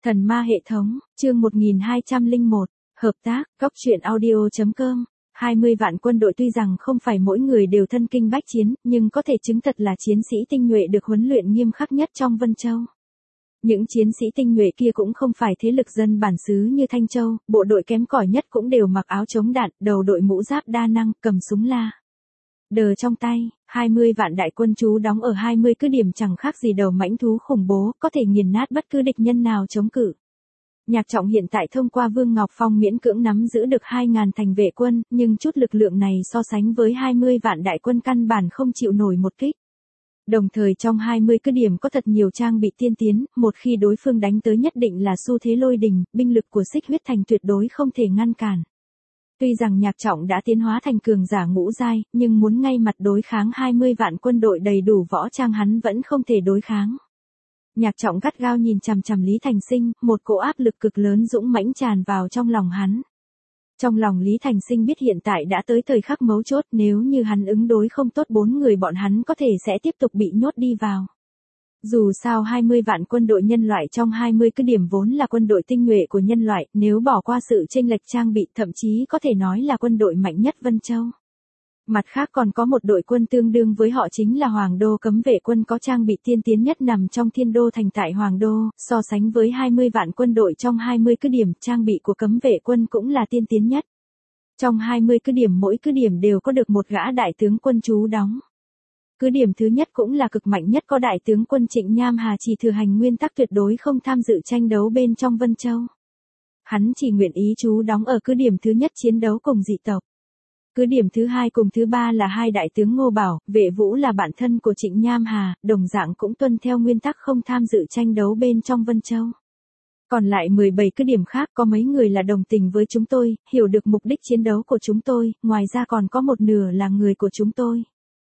Thần ma hệ thống, chương 1201, hợp tác, góc truyện audio.com. 20 vạn quân đội tuy rằng không phải mỗi người đều thân kinh bách chiến, nhưng có thể chứng thật là chiến sĩ tinh nhuệ được huấn luyện nghiêm khắc nhất trong Vân Châu. Những chiến sĩ tinh nhuệ kia cũng không phải thế lực dân bản xứ như Thanh Châu, bộ đội kém cỏi nhất cũng đều mặc áo chống đạn, đầu đội mũ giáp đa năng, cầm súng la đờ trong tay. 20 vạn đại quân trú đóng ở 20 cứ điểm chẳng khác gì đầu mãnh thú khủng bố, có thể nghiền nát bất cứ địch nhân nào chống cự. Nhạc Trọng hiện tại thông qua Vương Ngọc Phong miễn cưỡng nắm giữ được 2.000 thành vệ quân, nhưng chút lực lượng này so sánh với 20 vạn đại quân căn bản không chịu nổi một kích. Đồng thời trong 20 cứ điểm có thật nhiều trang bị tiên tiến, một khi đối phương đánh tới nhất định là xu thế lôi đình, binh lực của Xích Huyết Thành tuyệt đối không thể ngăn cản. Tuy rằng Nhạc Trọng đã tiến hóa thành cường giả ngũ giai, nhưng muốn ngay mặt đối kháng 20 vạn quân đội đầy đủ võ trang hắn vẫn không thể đối kháng. Nhạc Trọng gắt gao nhìn chằm chằm Lý Thành Sinh, một cỗ áp lực cực lớn dũng mãnh tràn vào trong lòng hắn. Trong lòng Lý Thành Sinh biết hiện tại đã tới thời khắc mấu chốt, nếu như hắn ứng đối không tốt 4 người bọn hắn có thể sẽ tiếp tục bị nhốt đi vào. Dù sao 20 vạn quân đội nhân loại trong 20 cứ điểm vốn là quân đội tinh nhuệ của nhân loại, nếu bỏ qua sự chênh lệch trang bị thậm chí có thể nói là quân đội mạnh nhất Vân Châu. Mặt khác còn có một đội quân tương đương với họ chính là Hoàng Đô cấm vệ quân có trang bị tiên tiến nhất nằm trong Thiên Đô thành tại Hoàng Đô, so sánh với 20 vạn quân đội trong 20 cứ điểm, trang bị của cấm vệ quân cũng là tiên tiến nhất. Trong 20 cứ điểm mỗi cứ điểm đều có được một gã đại tướng quân trú đóng. Cứ điểm thứ nhất cũng là cực mạnh nhất có đại tướng quân Trịnh Nham Hà chỉ thừa hành nguyên tắc tuyệt đối không tham dự tranh đấu bên trong Vân Châu. Hắn chỉ nguyện ý trú đóng ở cứ điểm thứ nhất chiến đấu cùng dị tộc. Cứ điểm thứ hai cùng thứ ba là hai đại tướng Ngô Bảo, Vệ Vũ là bạn thân của Trịnh Nham Hà, đồng dạng cũng tuân theo nguyên tắc không tham dự tranh đấu bên trong Vân Châu. Còn lại 17 cứ điểm khác có mấy người là đồng tình với chúng tôi, hiểu được mục đích chiến đấu của chúng tôi, ngoài ra còn có một nửa là người của chúng tôi.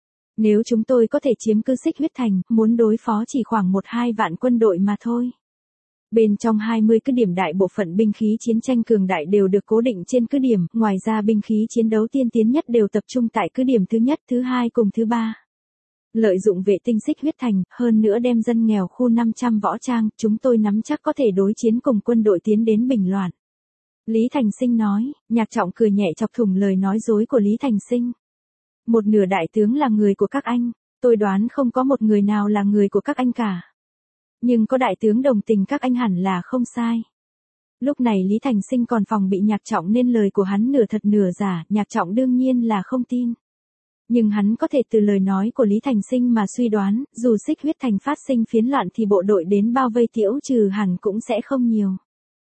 Nếu chúng tôi có thể chiếm cứ Xích Huyết Thành, muốn đối phó chỉ khoảng 1-2 vạn quân đội mà thôi. Bên trong 20 cứ điểm đại bộ phận binh khí chiến tranh cường đại đều được cố định trên cứ điểm, ngoài ra binh khí chiến đấu tiên tiến nhất đều tập trung tại cứ điểm thứ nhất, thứ hai cùng thứ ba. Lợi dụng vệ tinh Xích Huyết Thành, hơn nữa đem dân nghèo khu 500 võ trang, chúng tôi nắm chắc có thể đối chiến cùng quân đội tiến đến Bình Loạn. Lý Thành Sinh nói. Nhạc Trọng cười nhẹ chọc thủng lời nói dối của Lý Thành Sinh. Một nửa đại tướng là người của các anh, tôi đoán không có một người nào là người của các anh cả. Nhưng có đại tướng đồng tình các anh hẳn là không sai. Lúc này Lý Thành Sinh còn phòng bị Nhạc Trọng nên lời của hắn nửa thật nửa giả, Nhạc Trọng đương nhiên là không tin. Nhưng hắn có thể từ lời nói của Lý Thành Sinh mà suy đoán, dù Xích Huyết Thành phát sinh phiến loạn thì bộ đội đến bao vây Tiễu Trừ hẳn cũng sẽ không nhiều.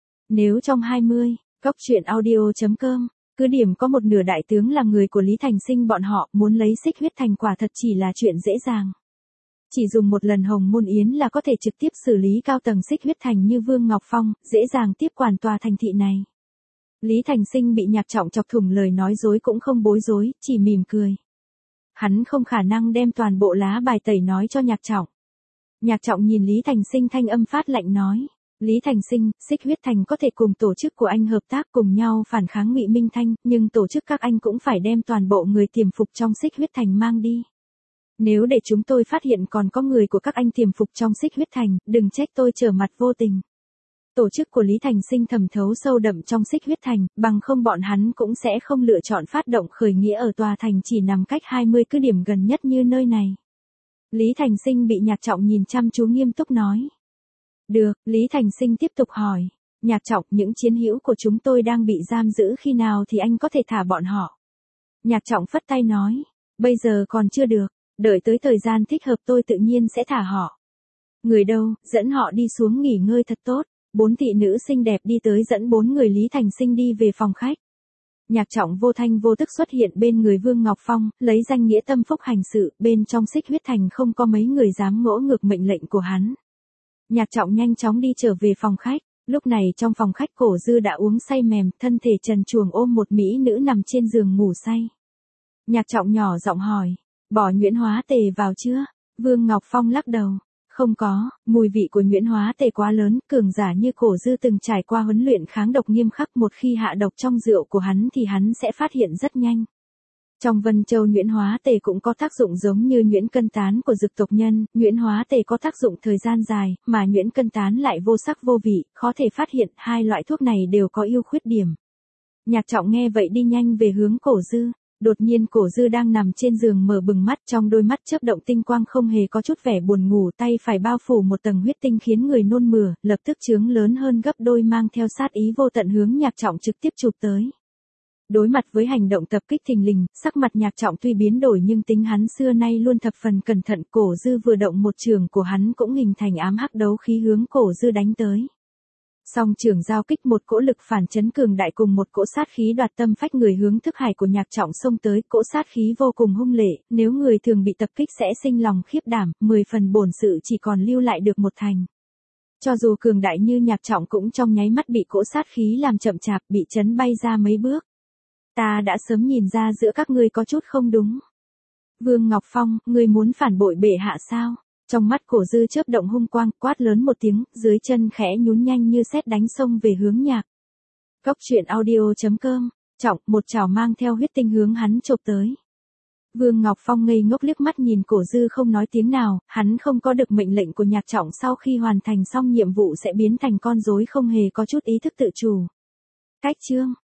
Nếu trong 20, góc truyện audio.com, cứ điểm có một nửa đại tướng là người của Lý Thành Sinh bọn họ, muốn lấy Xích Huyết Thành quả thật chỉ là chuyện dễ dàng. Chỉ dùng một lần Hồng Môn Yến là có thể trực tiếp xử lý cao tầng Xích Huyết Thành như Vương Ngọc Phong, dễ dàng tiếp quản tòa thành thị này. Lý Thành Sinh bị Nhạc Trọng chọc thủng lời nói dối cũng không bối rối, chỉ mỉm cười. Hắn không khả năng đem toàn bộ lá bài tẩy nói cho Nhạc Trọng. Nhạc Trọng nhìn Lý Thành Sinh thanh âm phát lạnh nói. Lý Thành Sinh, Xích Huyết Thành có thể cùng tổ chức của anh hợp tác cùng nhau phản kháng Ngụy Minh Thanh, nhưng tổ chức các anh cũng phải đem toàn bộ người tiềm phục trong Xích Huyết Thành mang đi. Nếu để chúng tôi phát hiện còn có người của các anh tiềm phục trong Xích Huyết Thành, đừng trách tôi trở mặt vô tình. Tổ chức của Lý Thành Sinh thẩm thấu sâu đậm trong Xích Huyết Thành, bằng không bọn hắn cũng sẽ không lựa chọn phát động khởi nghĩa ở tòa thành chỉ nằm cách 20 cứ điểm gần nhất như nơi này. Lý Thành Sinh bị Nhạc Trọng nhìn chăm chú nghiêm túc nói. Được, Lý Thành Sinh tiếp tục hỏi. Nhạc Trọng, những chiến hữu của chúng tôi đang bị giam giữ khi nào thì anh có thể thả bọn họ? Nhạc Trọng phất tay nói. Bây giờ còn chưa được, đợi tới thời gian thích hợp tôi tự nhiên sẽ thả họ. Người đâu, dẫn họ đi xuống nghỉ ngơi thật tốt. 4 thị nữ xinh đẹp đi tới dẫn 4 người Lý Thành Sinh đi về phòng khách. Nhạc Trọng vô thanh vô tức xuất hiện bên người Vương Ngọc Phong, lấy danh nghĩa tâm phúc hành sự, bên trong Xích Huyết Thành không có mấy người dám ngỗ ngược mệnh lệnh của hắn. Nhạc Trọng nhanh chóng đi trở về phòng khách, lúc này trong phòng khách Cổ Dư đã uống say mềm, thân thể trần truồng ôm một mỹ nữ nằm trên giường ngủ say. Nhạc Trọng nhỏ giọng hỏi, bỏ nhuyễn hóa tề vào chưa? Vương Ngọc Phong lắc đầu, không có, mùi vị của nhuyễn hóa tề quá lớn, cường giả như Cổ Dư từng trải qua huấn luyện kháng độc nghiêm khắc, một khi hạ độc trong rượu của hắn thì hắn sẽ phát hiện rất nhanh. Trong Vân Châu nhuyễn hóa tề cũng có tác dụng giống như nhuyễn cân tán của dực tộc nhân, nhuyễn hóa tề có tác dụng thời gian dài, mà nhuyễn cân tán lại vô sắc vô vị, khó thể phát hiện, hai loại thuốc này đều có ưu khuyết điểm. Nhạc Trọng nghe vậy đi nhanh về hướng Cổ Dư. Đột nhiên Cổ Dư đang nằm trên giường mở bừng mắt, trong đôi mắt chớp động tinh quang không hề có chút vẻ buồn ngủ, tay phải bao phủ một tầng huyết tinh khiến người nôn mửa, lập tức chướng lớn hơn gấp đôi mang theo sát ý vô tận hướng Nhạc Trọng trực tiếp chụp tới. Đối mặt với hành động tập kích thình lình, sắc mặt Nhạc Trọng tuy biến đổi nhưng tính hắn xưa nay luôn thập phần cẩn thận, Cổ Dư vừa động một trường của hắn cũng hình thành ám hắc đấu khí hướng Cổ Dư đánh tới. Song trường giao kích, một cỗ lực phản chấn cường đại cùng một cỗ sát khí đoạt tâm phách người hướng thức hải của Nhạc Trọng xông tới, cỗ sát khí vô cùng hung lệ, nếu người thường bị tập kích sẽ sinh lòng khiếp đảm, 10 phần bổn sự chỉ còn lưu lại được một thành. Cho dù cường đại như Nhạc Trọng cũng trong nháy mắt bị cỗ sát khí làm chậm chạp, bị chấn bay ra mấy bước. Ta đã sớm nhìn ra giữa các ngươi có chút không đúng. Vương Ngọc Phong, ngươi muốn phản bội bệ hạ sao? Trong mắt Cổ Dư chớp động hung quang, quát lớn một tiếng, dưới chân khẽ nhún nhanh như sét đánh xông về hướng Nhạc. Cốc truyện audio.com, Trọng, một chảo mang theo huyết tinh hướng hắn chộp tới. Vương Ngọc Phong ngây ngốc liếc mắt nhìn Cổ Dư không nói tiếng nào, hắn không có được mệnh lệnh của Nhạc Trọng sau khi hoàn thành xong nhiệm vụ sẽ biến thành con rối không hề có chút ý thức tự chủ. Cách chương